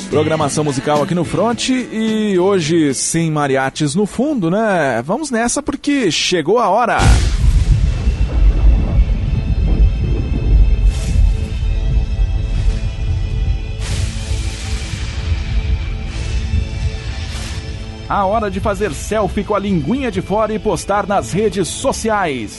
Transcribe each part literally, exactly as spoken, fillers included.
Programação musical aqui no Front e hoje sem mariachis no fundo, né? Vamos nessa porque chegou a hora. A hora de fazer selfie com a linguinha de fora e postar nas redes sociais.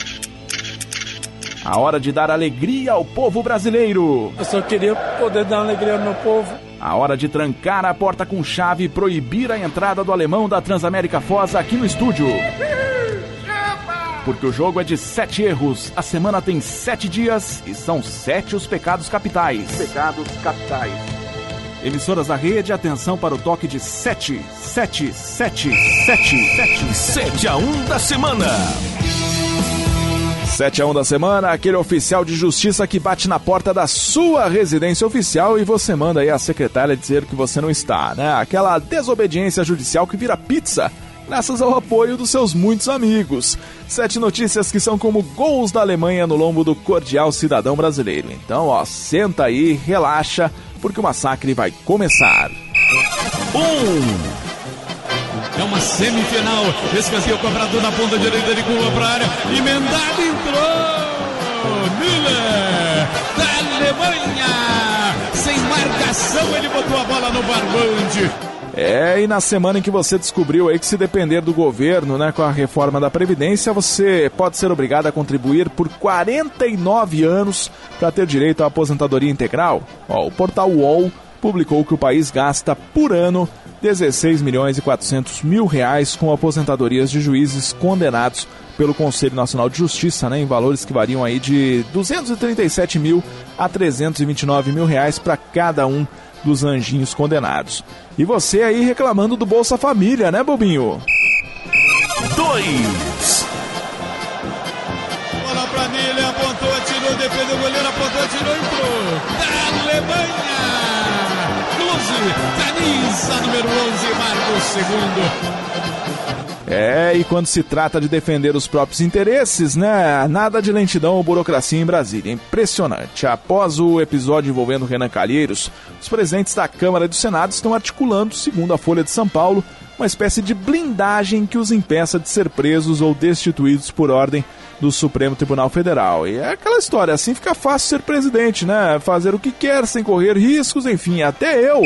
A hora de dar alegria ao povo brasileiro. Eu só queria poder dar alegria ao meu povo. A hora de trancar a porta com chave e proibir a entrada do alemão da Transamérica Foz aqui no estúdio. Porque o jogo é de sete erros, a semana tem sete dias e são sete os pecados capitais. Pecados capitais. Emissoras da rede, atenção para o toque de sete, sete, sete, sete, sete. sete a um da semana. sete a um da semana, aquele oficial de justiça que bate na porta da sua residência oficial e você manda aí a secretária dizer que você não está, né? Aquela desobediência judicial que vira pizza, graças ao apoio dos seus muitos amigos. Sete notícias que são como gols da Alemanha no lombo do cordial cidadão brasileiro. Então, ó, senta aí, relaxa, porque o massacre vai começar. Um. É uma semifinal. Esvaziou o cobrador na ponta direita de curva para a área. Emendado, entrou. Müller, da Alemanha. Sem marcação, ele botou a bola no barbante. É, e na semana em que você descobriu aí que se depender do governo, né, com a reforma da Previdência, você pode ser obrigado a contribuir por quarenta e nove anos para ter direito à aposentadoria integral. Ó, o portal U O L publicou que o país gasta por ano dezesseis milhões e quatrocentos mil reais com aposentadorias de juízes condenados pelo Conselho Nacional de Justiça, né, em valores que variam aí de duzentos e trinta e sete mil a trezentos e vinte e nove mil reais para cada um dos anjinhos condenados. E você aí reclamando do Bolsa Família, né, bobinho? Dois. Bola pra Nele, apontou, atirou, defendeu o goleiro, apontou, atirou, entrou. Da Alemanha. Klose, camisa número onze, marca o segundo. É, e quando se trata de defender os próprios interesses, né, nada de lentidão ou burocracia em Brasília. Impressionante. Após o episódio envolvendo Renan Calheiros, os presidentes da Câmara e do Senado estão articulando, segundo a Folha de São Paulo, uma espécie de blindagem que os impeça de ser presos ou destituídos por ordem do Supremo Tribunal Federal. E é aquela história, assim fica fácil ser presidente, né? Fazer o que quer sem correr riscos, enfim, até eu.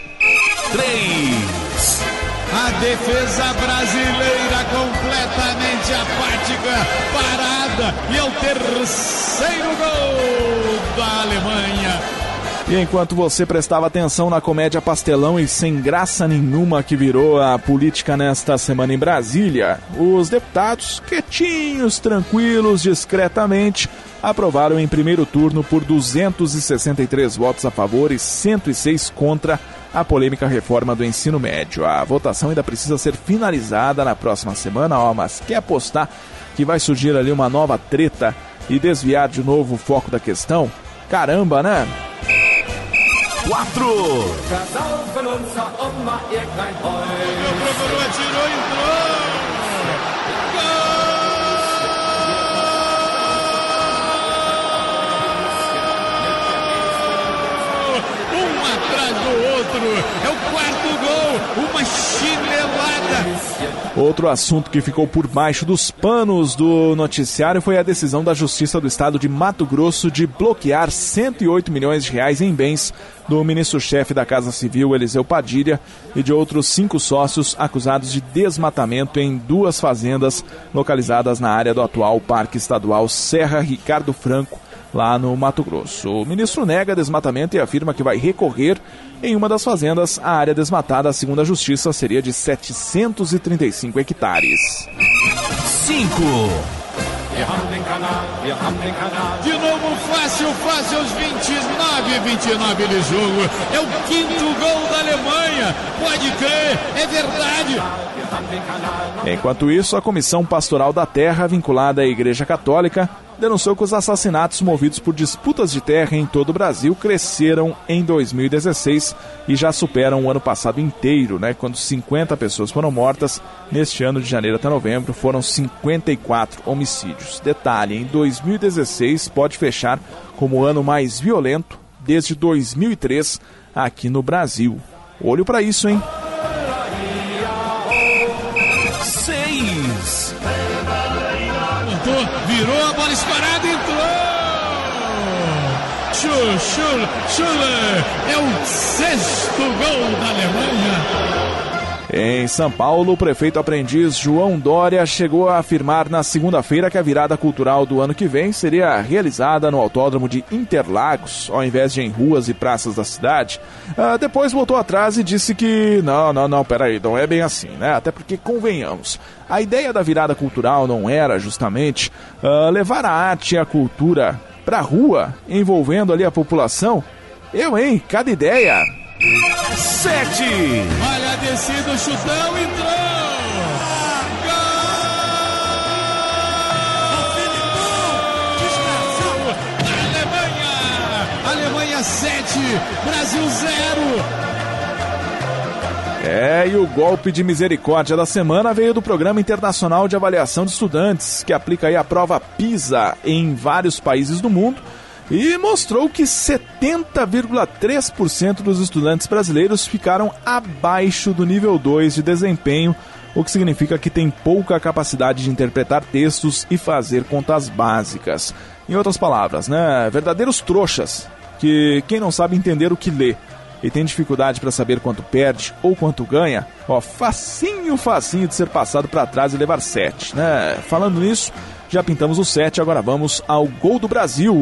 Três. A defesa brasileira completamente apática, parada, e é o terceiro gol da Alemanha. E enquanto você prestava atenção na comédia pastelão e sem graça nenhuma que virou a política nesta semana em Brasília, os deputados, quietinhos, tranquilos, discretamente, aprovaram em primeiro turno por duzentos e sessenta e três votos a favor e cento e seis contra a polêmica reforma do ensino médio. A votação ainda precisa ser finalizada na próxima semana, ó, mas quer apostar que vai surgir ali uma nova treta e desviar de novo o foco da questão? Caramba, né? Quatro. Meu procurou, atirou, entrou. Do outro, é o quarto gol, uma chinelada. Outro assunto que ficou por baixo dos panos do noticiário foi a decisão da Justiça do Estado de Mato Grosso de bloquear cento e oito milhões de reais em bens do ministro-chefe da Casa Civil, Eliseu Padilha, e de outros cinco sócios acusados de desmatamento em duas fazendas localizadas na área do atual Parque Estadual Serra Ricardo Franco, lá no Mato Grosso. O ministro nega desmatamento e afirma que vai recorrer. Em uma das fazendas, a área desmatada, segundo a Justiça, seria de setecentos e trinta e cinco hectares. Cinco. De novo, fácil, fácil, aos vinte e nove, vinte e nove de jogo. É o quinto gol da Alemanha. Pode crer, é verdade. Enquanto isso, a Comissão Pastoral da Terra, vinculada à Igreja Católica, denunciou que os assassinatos movidos por disputas de terra em todo o Brasil cresceram em dois mil e dezesseis e já superam o ano passado inteiro, né, quando cinquenta pessoas foram mortas. Neste ano, de janeiro até novembro, foram cinquenta e quatro homicídios. Detalhe, em dois mil e dezesseis pode fechar como o ano mais violento desde dois mil e três, aqui no Brasil. Olho para isso, hein? Seis. Montou, virou a bola escorada, entrou. Schul, Schul, Schuller. É o sexto gol da Alemanha. Em São Paulo, o prefeito aprendiz João Dória chegou a afirmar na segunda-feira que a virada cultural do ano que vem seria realizada no autódromo de Interlagos, ao invés de em ruas e praças da cidade. Ah, depois voltou atrás e disse que não, não, não, peraí, não é bem assim, né? Até porque, convenhamos, a ideia da virada cultural não era justamente ah, levar a arte e a cultura pra rua, envolvendo ali a população? Eu, hein? Cada ideia... Sete. Olha a descida, o chutão, entrou. Gol! Alemanha! Alemanha sete, Brasil zero. É, e o golpe de misericórdia da semana veio do Programa Internacional de Avaliação de Estudantes, que aplica aí a prova PISA em vários países do mundo. E mostrou que setenta vírgula três por cento dos estudantes brasileiros ficaram abaixo do nível dois de desempenho, o que significa que tem pouca capacidade de interpretar textos e fazer contas básicas. Em outras palavras, né, verdadeiros trouxas, que quem não sabe entender o que lê e tem dificuldade para saber quanto perde ou quanto ganha, ó, facinho, facinho de ser passado para trás e levar sete, né? Falando nisso, já pintamos o sete, agora vamos ao gol do Brasil.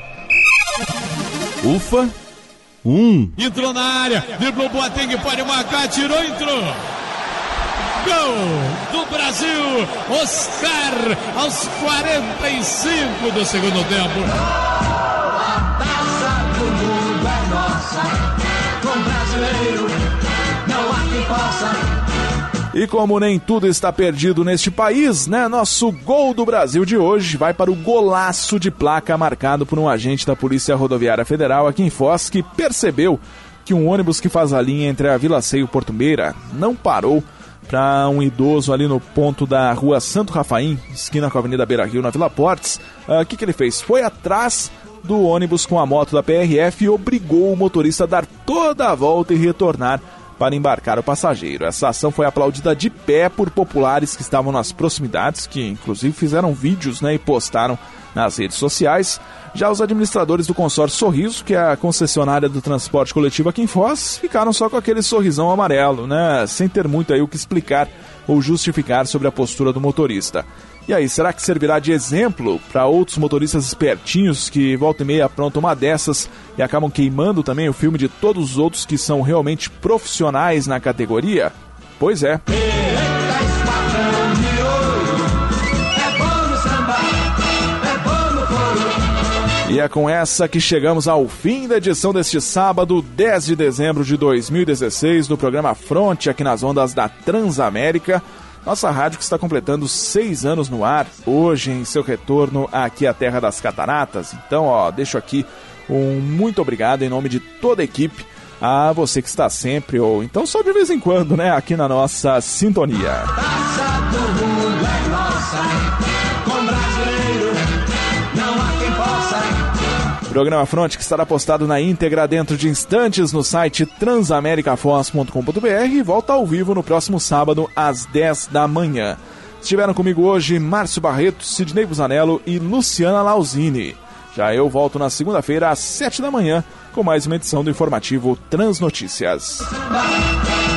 Ufa, um. Entrou na área, driblou Boateng, pode marcar, tirou, entrou. Gol do Brasil, Oscar, aos quarenta e cinco do segundo tempo. A taça do mundo é nossa, com brasileiro não há quem possa. E como nem tudo está perdido neste país, né? Nosso gol do Brasil de hoje vai para o golaço de placa marcado por um agente da Polícia Rodoviária Federal aqui em Foz, que percebeu que um ônibus que faz a linha entre a Vila Ceio e Porto Meira não parou para um idoso ali no ponto da rua Santo Rafaim, esquina com a Avenida Beira Rio, na Vila Portes. O uh, que, que ele fez? Foi atrás do ônibus com a moto da P R F e obrigou o motorista a dar toda a volta e retornar para embarcar o passageiro. Essa ação foi aplaudida de pé por populares que estavam nas proximidades, que inclusive fizeram vídeos, né, e postaram nas redes sociais. Já os administradores do consórcio Sorriso, que é a concessionária do transporte coletivo aqui em Foz, ficaram só com aquele sorrisão amarelo, né, sem ter muito aí o que explicar ou justificar sobre a postura do motorista. E aí, será que servirá de exemplo para outros motoristas espertinhos que volta e meia aprontam uma dessas e acabam queimando também o filme de todos os outros que são realmente profissionais na categoria? Pois é. E é com essa que chegamos ao fim da edição deste sábado, dez de dezembro de dois mil e dezesseis, do programa Fronte, aqui nas ondas da Transamérica. Nossa rádio que está completando seis anos no ar, hoje em seu retorno aqui à Terra das Cataratas. Então, ó, deixo aqui um muito obrigado em nome de toda a equipe a você que está sempre, ou então só de vez em quando, né, aqui na nossa sintonia. Taça do mundo é nossa, com brasileiro não há quem possa. Programa Fronte que estará postado na íntegra dentro de instantes no site transamericafoz ponto com ponto b r e volta ao vivo no próximo sábado às dez da manhã. Estiveram comigo hoje Márcio Barreto, Sidney Busanello e Luciana Lausini. Já eu volto na segunda-feira às sete da manhã com mais uma edição do informativo Transnotícias.